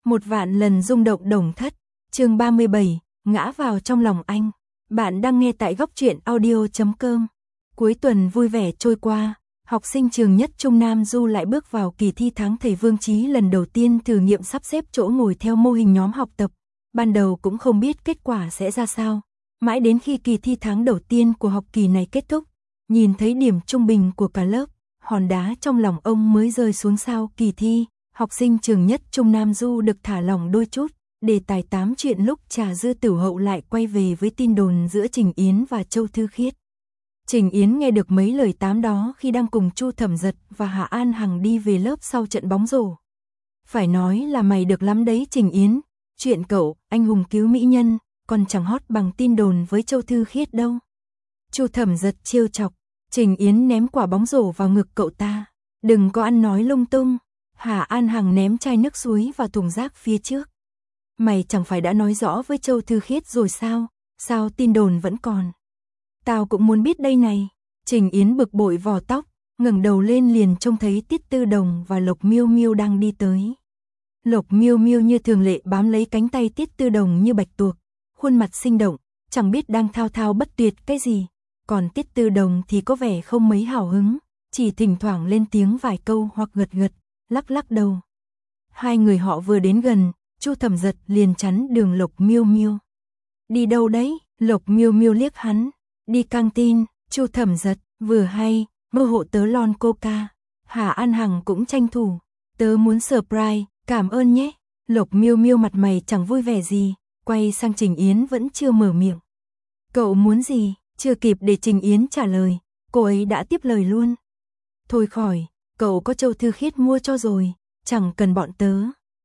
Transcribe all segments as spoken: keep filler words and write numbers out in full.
Một vạn lần rung động Đồng Thất, chương ba mươi bảy, ngã vào trong lòng anh. Bạn đang nghe tại góc truyện audio chấm com. Cuối tuần vui vẻ trôi qua, học sinh trường Nhất Trung Nam Du lại bước vào kỳ thi tháng thầy Vương Chí lần đầu tiên thử nghiệm sắp xếp chỗ ngồi theo mô hình nhóm học tập. Ban đầu cũng không biết kết quả sẽ ra sao. Mãi đến khi kỳ thi tháng đầu tiên của học kỳ này kết thúc, nhìn thấy điểm trung bình của cả lớp, hòn đá trong lòng ông mới rơi xuống. Sau kỳ thi, học sinh trường Nhất Trung Nam Du được thả lỏng đôi chút, đề tài tám chuyện lúc trà dư tử hậu lại quay về với tin đồn giữa Trình Yến và Châu Thư Khiết. Trình Yến nghe được mấy lời tám đó khi đang cùng Chu Thẩm Dật và Hạ An Hằng đi về lớp sau trận bóng rổ. Phải nói là mày được lắm đấy Trình Yến, chuyện cậu, anh hùng cứu mỹ nhân, còn chẳng hot bằng tin đồn với Châu Thư Khiết đâu. Chu Thẩm Dật trêu chọc, Trình Yến ném quả bóng rổ vào ngực cậu ta, đừng có ăn nói lung tung. Hạ An Hằng ném chai nước suối vào thùng rác phía trước. Mày chẳng phải đã nói rõ với Châu Thư Khiết rồi sao, sao tin đồn vẫn còn. Tao cũng muốn biết đây này. Trình Yến bực bội vò tóc, ngẩng đầu lên liền trông thấy Tiết Tư Đồng và Lộc Miêu Miêu đang đi tới. Lộc Miêu Miêu như thường lệ bám lấy cánh tay Tiết Tư Đồng như bạch tuộc, khuôn mặt sinh động, chẳng biết đang thao thao bất tuyệt cái gì. Còn Tiết Tư Đồng thì có vẻ không mấy hào hứng, chỉ thỉnh thoảng lên tiếng vài câu hoặc gật gật, lắc lắc đầu. Hai người họ vừa đến gần, Chu Thẩm Dật liền chắn đường Lộc Miêu Miêu. Đi đâu đấy? Lộc Miêu Miêu liếc hắn. Đi căng tin. Chu Thẩm Dật, vừa hay, mơ hộ tớ lon coca. Hạ An Hằng cũng tranh thủ. Tớ muốn surprise, cảm ơn nhé. Lộc Miêu Miêu mặt mày chẳng vui vẻ gì, quay sang Trình Yến vẫn chưa mở miệng. Cậu muốn gì? Chưa kịp để Trình Yến trả lời, cô ấy đã tiếp lời luôn. Thôi khỏi, cậu có Châu Thư Khiết mua cho rồi, chẳng cần bọn tớ.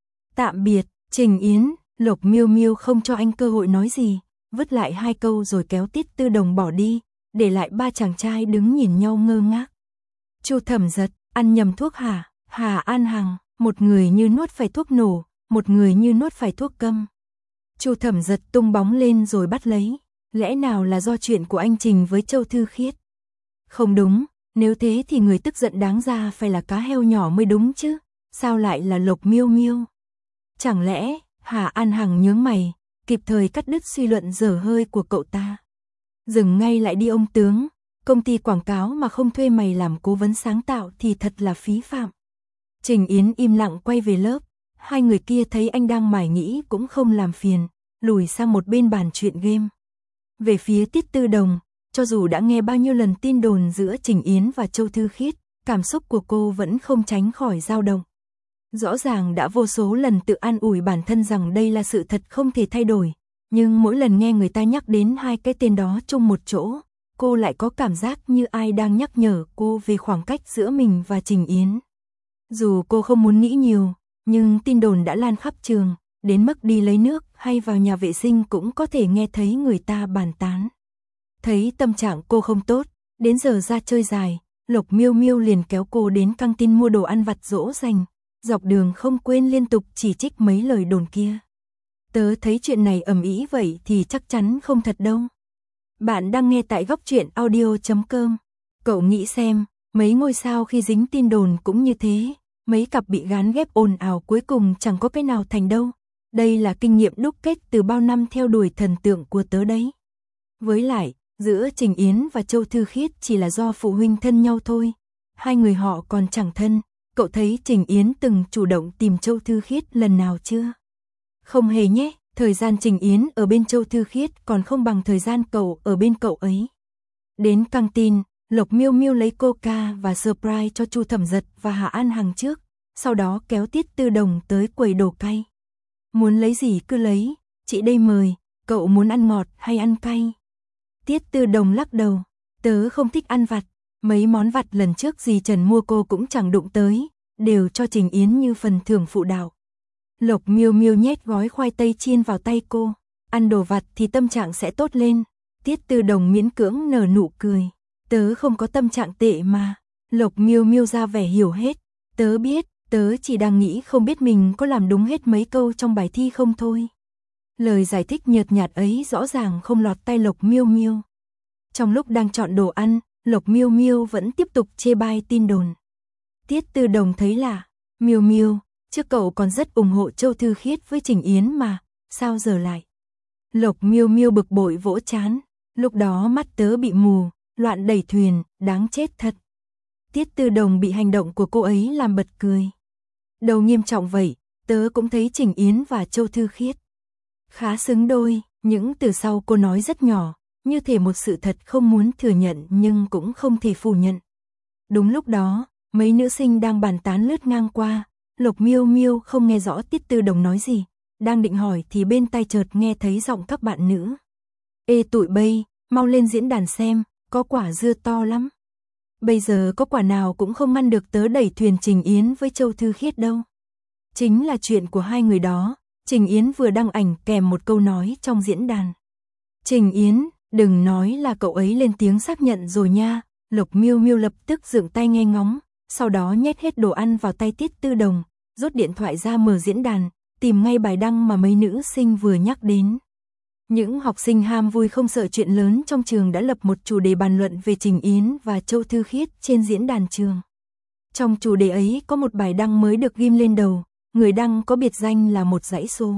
Tạm biệt, Trình Yến. Lộc Miêu Miêu không cho anh cơ hội nói gì, vứt lại hai câu rồi kéo Tiết Tư Đồng bỏ đi, để lại ba chàng trai đứng nhìn nhau ngơ ngác. Chu Thẩm Dật, ăn nhầm thuốc hả? Hà An Hằng, một người như nuốt phải thuốc nổ, một người như nuốt phải thuốc câm. Chu Thẩm Dật tung bóng lên rồi bắt lấy. Lẽ nào là do chuyện của anh Trình với Châu Thư Khiết? Không đúng, nếu thế thì người tức giận đáng ra phải là cá heo nhỏ mới đúng chứ, sao lại là Lộc Miêu Miêu? Chẳng lẽ, Hà An Hằng nhướng mày, kịp thời cắt đứt suy luận dở hơi của cậu ta. Dừng ngay lại đi ông tướng, công ty quảng cáo mà không thuê mày làm cố vấn sáng tạo thì thật là phí phạm. Trình Yến im lặng quay về lớp, hai người kia thấy anh đang mải nghĩ cũng không làm phiền, lùi sang một bên bàn chuyện game. Về phía Tiết Tư Đồng, cho dù đã nghe bao nhiêu lần tin đồn giữa Trình Yến và Châu Thư Khiết, cảm xúc của cô vẫn không tránh khỏi dao động. Rõ ràng đã vô số lần tự an ủi bản thân rằng đây là sự thật không thể thay đổi, nhưng mỗi lần nghe người ta nhắc đến hai cái tên đó chung một chỗ, cô lại có cảm giác như ai đang nhắc nhở cô về khoảng cách giữa mình và Trình Yến. Dù cô không muốn nghĩ nhiều, nhưng tin đồn đã lan khắp trường, đến mức đi lấy nước hay vào nhà vệ sinh cũng có thể nghe thấy người ta bàn tán. Thấy tâm trạng cô không tốt, đến giờ ra chơi dài, Lộc Miêu Miêu liền kéo cô đến căng tin mua đồ ăn vặt dỗ dành. Dọc đường không quên liên tục chỉ trích mấy lời đồn kia. Tớ thấy chuyện này ầm ĩ vậy thì chắc chắn không thật đâu. Bạn đang nghe tại góc truyện audio chấm com. Cậu nghĩ xem, mấy ngôi sao khi dính tin đồn cũng như thế, mấy cặp bị gán ghép ồn ào cuối cùng chẳng có cái nào thành đâu. Đây là kinh nghiệm đúc kết từ bao năm theo đuổi thần tượng của tớ đấy. Với lại, giữa Trình Yến và Châu Thư Khiết chỉ là do phụ huynh thân nhau thôi. Hai người họ còn chẳng thân. Cậu thấy Trình Yến từng chủ động tìm Châu Thư Khiết lần nào chưa? Không hề nhé, thời gian Trình Yến ở bên Châu Thư Khiết còn không bằng thời gian cậu ở bên cậu ấy. Đến căng tin, Lộc Miêu Miêu lấy coca và surprise cho Chu Thẩm Dật và Hạ An Hằng trước, sau đó kéo Tiết Tư Đồng tới quầy đồ cay. Muốn lấy gì cứ lấy, chị đây mời, cậu muốn ăn ngọt hay ăn cay? Tiết Tư Đồng lắc đầu, tớ không thích ăn vặt. Mấy món vặt lần trước dì Trần mua cô cũng chẳng đụng tới, đều cho Trình Yến như phần thưởng phụ đạo. Lộc Miêu Miêu nhét gói khoai tây chiên vào tay cô, ăn đồ vặt thì tâm trạng sẽ tốt lên. Tiết Tư Đồng miễn cưỡng nở nụ cười, tớ không có tâm trạng tệ mà. Lộc Miêu Miêu ra vẻ hiểu hết, tớ biết, tớ chỉ đang nghĩ không biết mình có làm đúng hết mấy câu trong bài thi không thôi. Lời giải thích nhợt nhạt ấy rõ ràng không lọt tai Lộc Miêu Miêu. Trong lúc đang chọn đồ ăn, Lộc Miêu Miêu vẫn tiếp tục chê bai tin đồn. Tiết Tư Đồng thấy lạ, Miêu Miêu, Trước cậu còn rất ủng hộ Châu Thư Khiết với Trình Yến mà, sao giờ lại? Lộc Miêu Miêu bực bội vỗ trán, lúc đó mắt tớ bị mù, loạn đẩy thuyền, đáng chết thật. Tiết Tư Đồng bị hành động của cô ấy làm bật cười. Đầu nghiêm trọng vậy, tớ cũng thấy Trình Yến và Châu Thư Khiết khá xứng đôi, những từ sau cô nói rất nhỏ, như thể một sự thật không muốn thừa nhận nhưng cũng không thể phủ nhận. Đúng lúc đó, mấy nữ sinh đang bàn tán lướt ngang qua, Lộc Miêu Miêu không nghe rõ Tiết Tư Đồng nói gì, đang định hỏi thì bên tai chợt nghe thấy giọng các bạn nữ. Ê tụi bay, mau lên diễn đàn xem, có quả dưa to lắm. Bây giờ có quả nào cũng không ngăn được tớ đẩy thuyền Trình Yến với Châu Thư Khiết đâu. Chính là chuyện của hai người đó, Trình Yến vừa đăng ảnh kèm một câu nói trong diễn đàn. Trình Yến, đừng nói là cậu ấy lên tiếng xác nhận rồi nha. Lộc Miêu Miêu lập tức dựng tay nghe ngóng, sau đó nhét hết đồ ăn vào tay Tiết Tư Đồng, rút điện thoại ra mở diễn đàn, tìm ngay bài đăng mà mấy nữ sinh vừa nhắc đến. Những học sinh ham vui không sợ chuyện lớn trong trường đã lập một chủ đề bàn luận về Trình Yến và Châu Thư Khiết trên diễn đàn trường. Trong chủ đề ấy có một bài đăng mới được ghim lên đầu, người đăng có biệt danh là một dãy số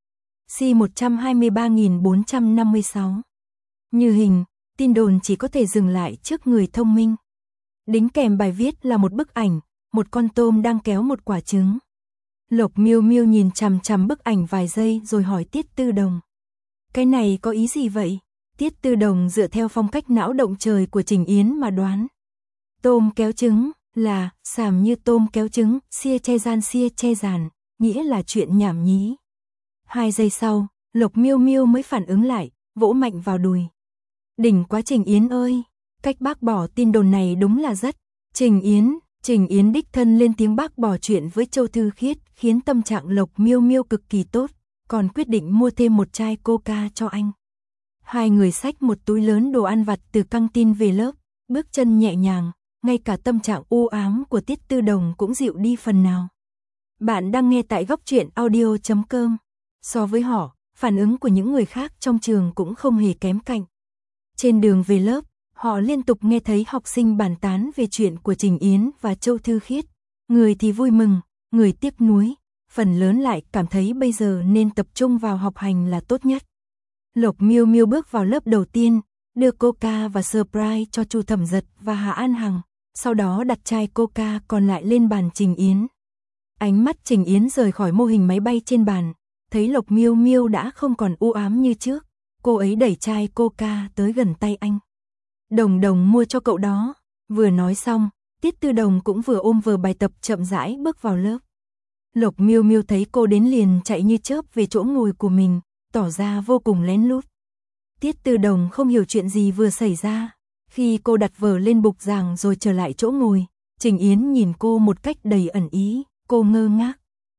C một hai ba bốn năm sáu. Như hình, tin đồn chỉ có thể dừng lại trước người thông minh. Đính kèm bài viết là một bức ảnh, một con tôm đang kéo một quả trứng. Lộc Miêu Miêu nhìn chằm chằm bức ảnh vài giây rồi hỏi Tiết Tư Đồng. Cái này có ý gì vậy? Tiết Tư Đồng dựa theo phong cách não động trời của Trình Yến mà đoán. Tôm kéo trứng là sàm như tôm kéo trứng, xia che gian xia che giàn, nghĩa là chuyện nhảm nhí. Hai giây sau, Lộc Miêu Miêu mới phản ứng lại, vỗ mạnh vào đùi. Đỉnh quá Trình Yến ơi, cách bác bỏ tin đồn này đúng là rất. Trình Yến, Trình Yến đích thân lên tiếng bác bỏ chuyện với Châu Thư Khiết, khiến tâm trạng Lộc Miêu Miêu cực kỳ tốt, còn quyết định mua thêm một chai coca cho anh. Hai người xách một túi lớn đồ ăn vặt từ căng tin về lớp, bước chân nhẹ nhàng, ngay cả tâm trạng u ám của Tiết Tư Đồng cũng dịu đi phần nào. Bạn đang nghe tại góc truyện audio chấm com. So với họ, phản ứng của những người khác trong trường cũng không hề kém cạnh. Trên đường về lớp, họ liên tục nghe thấy học sinh bàn tán về chuyện của Trình Yến và Châu Thư Khiết. Người thì vui mừng, người tiếc nuối, phần lớn lại cảm thấy bây giờ nên tập trung vào học hành là tốt nhất. Lộc Miêu Miêu bước vào lớp đầu tiên, đưa coca và surprise cho Chu Thẩm Giật và Hà An Hằng, sau đó đặt chai coca còn lại lên bàn Trình Yến. Ánh mắt Trình Yến rời khỏi mô hình máy bay trên bàn, thấy Lộc Miêu Miêu đã không còn u ám như trước, cô ấy đẩy chai coca tới gần tay anh. Đồng Đồng mua cho cậu đó. Vừa nói xong, Tiết Tư Đồng cũng vừa ôm vở bài tập chậm rãi bước vào lớp. Lộc Miêu Miêu thấy cô đến liền chạy như chớp về chỗ ngồi của mình, tỏ ra vô cùng lén lút. Tiết Tư Đồng không hiểu chuyện gì vừa xảy ra. Khi cô đặt vở lên bục giảng rồi trở lại chỗ ngồi, Trình Yến nhìn cô một cách đầy ẩn ý, cô ngơ ngác.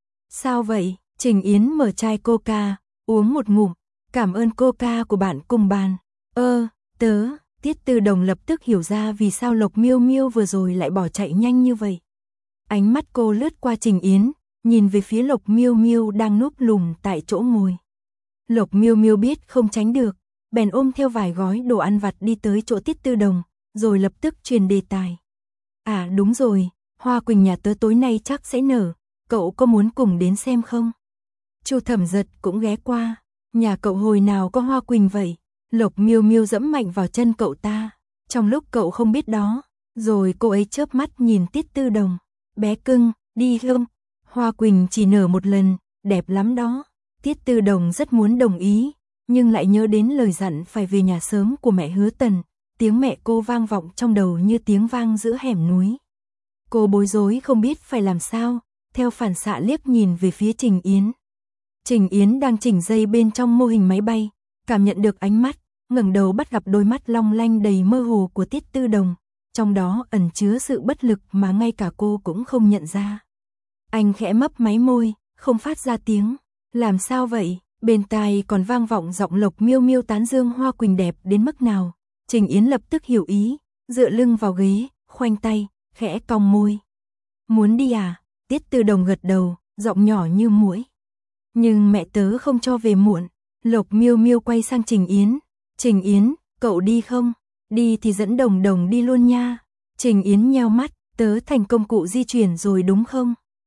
Sao vậy? Trình Yến mở chai coca, uống một ngụm, cảm ơn coca của bạn cùng bàn. Ơ, tớ, Tiết Tư Đồng lập tức hiểu ra vì sao Lộc Miêu Miêu vừa rồi lại bỏ chạy nhanh như vậy. Ánh mắt cô lướt qua Trình Yến, nhìn về phía Lộc Miêu Miêu đang núp lùm tại chỗ ngồi. Lộc Miêu Miêu biết không tránh được, bèn ôm theo vài gói đồ ăn vặt đi tới chỗ Tiết Tư Đồng, rồi lập tức truyền đề tài. À đúng rồi, Hoa Quỳnh nhà tớ tối nay chắc sẽ nở, cậu có muốn cùng đến xem không? Chu Thẩm Giật cũng ghé qua, nhà cậu hồi nào có Hoa Quỳnh vậy? Lộc Miêu Miêu dẫm mạnh vào chân cậu ta, trong lúc cậu không biết đó, rồi cô ấy chớp mắt nhìn Tiết Tư Đồng. Bé cưng, đi không? Hoa Quỳnh chỉ nở một lần, đẹp lắm đó. Tiết Tư Đồng rất muốn đồng ý, nhưng lại nhớ đến lời dặn phải về nhà sớm của mẹ Hứa Tần, tiếng mẹ cô vang vọng trong đầu như tiếng vang giữa hẻm núi. Cô bối rối không biết phải làm sao, theo phản xạ liếc nhìn về phía Trình Yến. Trình Yến đang chỉnh dây bên trong mô hình máy bay, cảm nhận được ánh mắt, ngẩng đầu bắt gặp đôi mắt long lanh đầy mơ hồ của Tiết Tư Đồng, trong đó ẩn chứa sự bất lực mà ngay cả cô cũng không nhận ra. Anh khẽ mấp máy môi, không phát ra tiếng. Làm sao vậy? Bên tai còn vang vọng giọng Lộc Miêu Miêu tán dương Hoa Quỳnh đẹp đến mức nào. Trình Yến lập tức hiểu ý, dựa lưng vào ghế, khoanh tay, khẽ cong môi. Muốn đi à? Tiết Tư Đồng gật đầu, giọng nhỏ như muỗi. Nhưng mẹ tớ không cho về muộn. Lộc Miêu Miêu quay sang Trình Yến. Trình Yến, cậu đi không? Đi thì dẫn Đồng Đồng đi luôn nha. Trình Yến nheo mắt, tớ thành công cụ di chuyển rồi đúng không?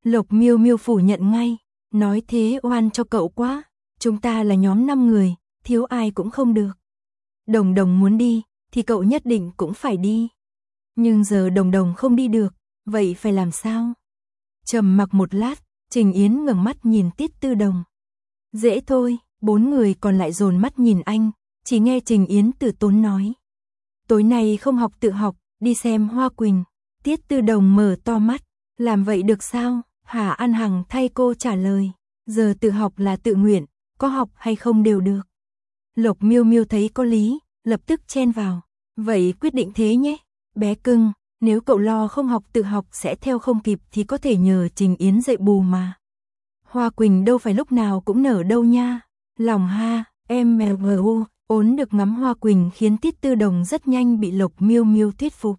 Lộc Miêu Miêu phủ nhận ngay, nói thế oan cho cậu quá, chúng ta là nhóm năm người, thiếu ai cũng không được. Đồng Đồng muốn đi, thì cậu nhất định cũng phải đi. Nhưng giờ Đồng Đồng không đi được, vậy phải làm sao? Trầm mặc một lát, Trình Yến ngẩng mắt nhìn Tiết Tư Đồng. Dễ thôi, bốn người còn lại dồn mắt nhìn anh, chỉ nghe Trình Yến từ tốn nói. Tối nay không học tự học, đi xem Hoa Quỳnh. Tiết Tư Đồng mở to mắt, làm vậy được sao? Hà An Hằng thay cô trả lời, giờ tự học là tự nguyện, có học hay không đều được. Lộc Miêu Miêu thấy có lý, lập tức chen vào, vậy quyết định thế nhé, bé cưng, nếu cậu lo không học tự học sẽ theo không kịp thì có thể nhờ Trình Yến dạy bù mà. Hoa Quỳnh đâu phải lúc nào cũng nở đâu nha. Lòng ha, em mèo gù, ốn được ngắm Hoa Quỳnh khiến Tiết Tư Đồng rất nhanh bị Lộc Miêu Miêu thuyết phục.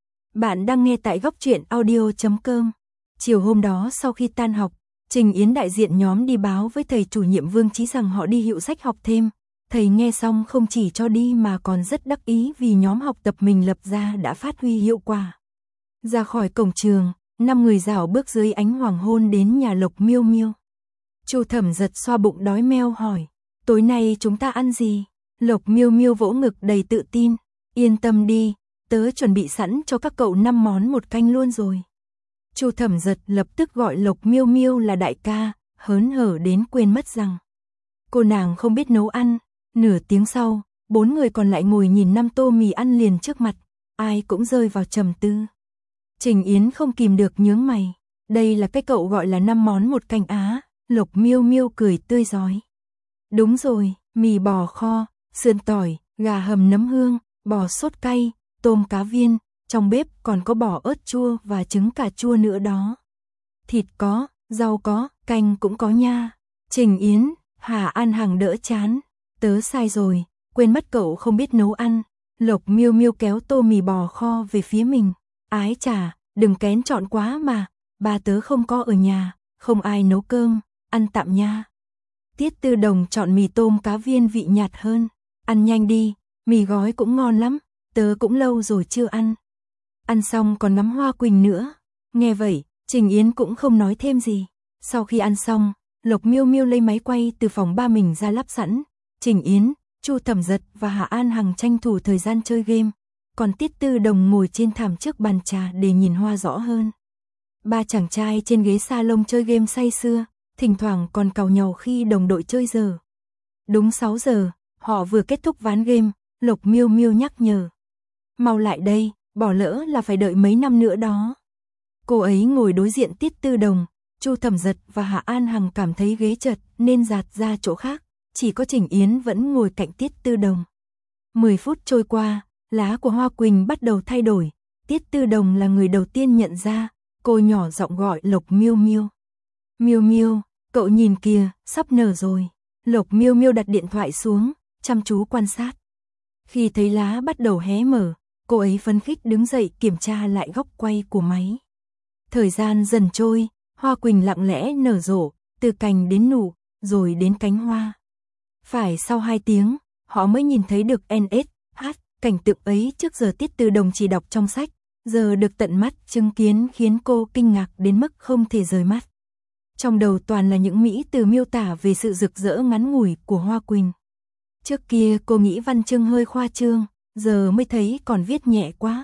Bạn đang nghe tại góc truyện audio chấm com. Chiều hôm đó sau khi tan học, Trình Yến đại diện nhóm đi báo với thầy chủ nhiệm Vương Chí rằng họ đi hiệu sách học thêm. Thầy nghe xong không chỉ cho đi mà còn rất đắc ý vì nhóm học tập mình lập ra đã phát huy hiệu quả. Ra khỏi cổng trường, năm người rảo bước dưới ánh hoàng hôn đến nhà Lộc Miêu Miêu. Chu Thẩm Giật xoa bụng đói meo hỏi, tối nay chúng ta ăn gì? Lộc Miêu Miêu vỗ ngực đầy tự tin, yên tâm đi, tớ chuẩn bị sẵn cho các cậu năm món một canh luôn rồi. Chu Thẩm Giật lập tức gọi Lộc Miêu Miêu là đại ca, hớn hở đến quên mất rằng cô nàng không biết nấu ăn. Nửa tiếng sau, bốn người còn lại ngồi nhìn năm tô mì ăn liền trước mặt, ai cũng rơi vào trầm tư. Trình Yến không kìm được nhướng mày, đây là cái cậu gọi là năm món một canh á? Lộc Miêu Miêu cười tươi rói. Đúng rồi, mì bò kho, sườn tỏi, gà hầm nấm hương, bò sốt cay, tôm cá viên, trong bếp còn có bò ớt chua và trứng cà chua nữa đó. Thịt có, rau có, canh cũng có nha. Trình Yến, Hà An Hằng đỡ chán. Tớ sai rồi, quên mất cậu không biết nấu ăn. Lộc Miêu Miêu kéo tô mì bò kho về phía mình. Ái chà, đừng kén chọn quá mà, ba tớ không có ở nhà, không ai nấu cơm, ăn tạm nha. Tiết Tư Đồng chọn mì tôm cá viên vị nhạt hơn. Ăn nhanh đi, mì gói cũng ngon lắm, tớ cũng lâu rồi chưa ăn. Ăn xong còn ngắm Hoa Quỳnh nữa. Nghe vậy, Trình Yến cũng không nói thêm gì. Sau khi ăn xong, Lộc Miêu Miêu lấy máy quay từ phòng ba mình ra lắp sẵn. Trình Yến, Chu Thẩm Giật và Hạ An Hằng tranh thủ thời gian chơi game, còn Tiết Tư Đồng ngồi trên thảm trước bàn trà để nhìn hoa rõ hơn. Ba chàng trai trên ghế salon chơi game say sưa, thỉnh thoảng còn càu nhàu khi đồng đội chơi giờ. Đúng sáu giờ, họ vừa kết thúc ván game, Lộc Miêu Miêu nhắc nhở. Mau lại đây, bỏ lỡ là phải đợi mấy năm nữa đó. Cô ấy ngồi đối diện Tiết Tư Đồng, Chu Thẩm Giật và Hạ An Hằng cảm thấy ghế chật nên dạt ra chỗ khác. Chỉ có Trình Yến vẫn ngồi cạnh Tiết Tư Đồng. mười phút trôi qua, lá của Hoa Quỳnh bắt đầu thay đổi. Tiết Tư Đồng là người đầu tiên nhận ra, cô nhỏ giọng gọi Lộc Miêu Miêu. Miêu Miêu, cậu nhìn kìa, sắp nở rồi. Lộc Miêu Miêu đặt điện thoại xuống, chăm chú quan sát. Khi thấy lá bắt đầu hé mở, cô ấy phấn khích đứng dậy kiểm tra lại góc quay của máy. Thời gian dần trôi, Hoa Quỳnh lặng lẽ nở rộ, từ cành đến nụ, rồi đến cánh hoa. Phải sau hai tiếng, họ mới nhìn thấy được en ét hát, cảnh tượng ấy trước giờ Tiết Tư Đồng chỉ đọc trong sách, giờ được tận mắt chứng kiến khiến cô kinh ngạc đến mức không thể rời mắt. Trong đầu toàn là những mỹ từ miêu tả về sự rực rỡ ngắn ngủi của Hoa Quỳnh. Trước kia cô nghĩ văn chương hơi khoa trương, giờ mới thấy còn viết nhẹ quá.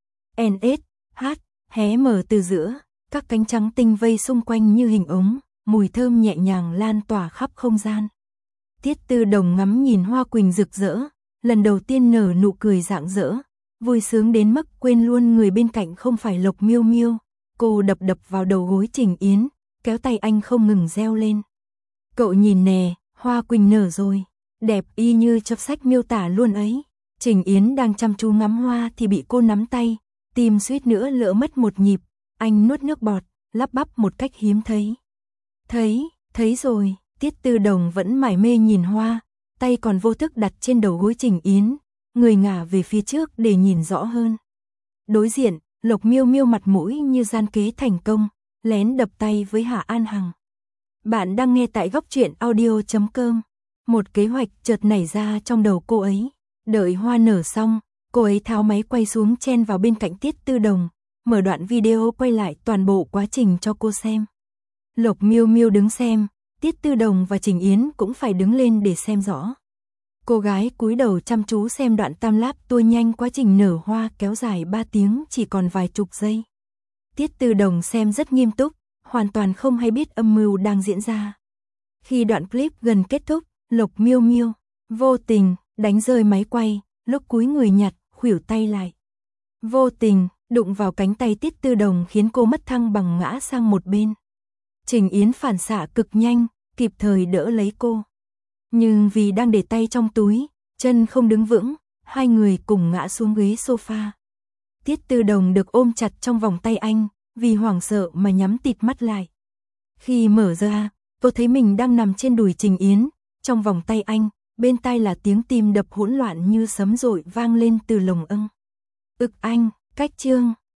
en ét hát, hé mở từ giữa, các cánh trắng tinh vây xung quanh như hình ống, mùi thơm nhẹ nhàng lan tỏa khắp không gian. Tiết Tư Đồng ngắm nhìn Hoa Quỳnh rực rỡ, lần đầu tiên nở nụ cười rạng rỡ, vui sướng đến mức quên luôn người bên cạnh không phải Lộc Miêu Miêu. Cô đập đập vào đầu gối Trình Yến, kéo tay anh không ngừng reo lên. Cậu nhìn nè, Hoa Quỳnh nở rồi, đẹp y như trong sách miêu tả luôn ấy. Trình Yến đang chăm chú ngắm hoa thì bị cô nắm tay, tim suýt nữa lỡ mất một nhịp, anh nuốt nước bọt, lắp bắp một cách hiếm thấy. Thấy, thấy rồi. Tiết Tư Đồng vẫn mải mê nhìn hoa, tay còn vô thức đặt trên đầu gối Trình Yến, người ngả về phía trước để nhìn rõ hơn. Đối diện, Lộc Miêu Miêu mặt mũi như gian kế thành công, lén đập tay với Hạ An Hằng. Bạn đang nghe tại góc truyện audio chấm com. Một kế hoạch chợt nảy ra trong đầu cô ấy. Đợi hoa nở xong, cô ấy tháo máy quay xuống chen vào bên cạnh Tiết Tư Đồng, mở đoạn video quay lại toàn bộ quá trình cho cô xem. Lộc Miêu Miêu đứng xem, Tiết Tư Đồng và Trình Yến cũng phải đứng lên để xem rõ. Cô gái cúi đầu chăm chú xem đoạn tam láp tua nhanh quá trình nở hoa kéo dài ba tiếng chỉ còn vài chục giây. Tiết Tư Đồng xem rất nghiêm túc, hoàn toàn không hay biết âm mưu đang diễn ra. Khi đoạn clip gần kết thúc, Lộc Miêu Miêu vô tình đánh rơi máy quay, lúc cúi người nhặt, khuỷu tay lại. Vô tình đụng vào cánh tay Tiết Tư Đồng khiến cô mất thăng bằng ngã sang một bên. Trình Yến phản xạ cực nhanh, kịp thời đỡ lấy cô. Nhưng vì đang để tay trong túi, chân không đứng vững, hai người cùng ngã xuống ghế sofa. Tiết Tư Đồng được ôm chặt trong vòng tay anh, vì hoảng sợ mà nhắm tịt mắt lại. Khi mở ra, cô thấy mình đang nằm trên đùi Trình Yến, trong vòng tay anh, bên tai là tiếng tim đập hỗn loạn như sấm dội vang lên từ lồng ngực. Ực anh, cách chương.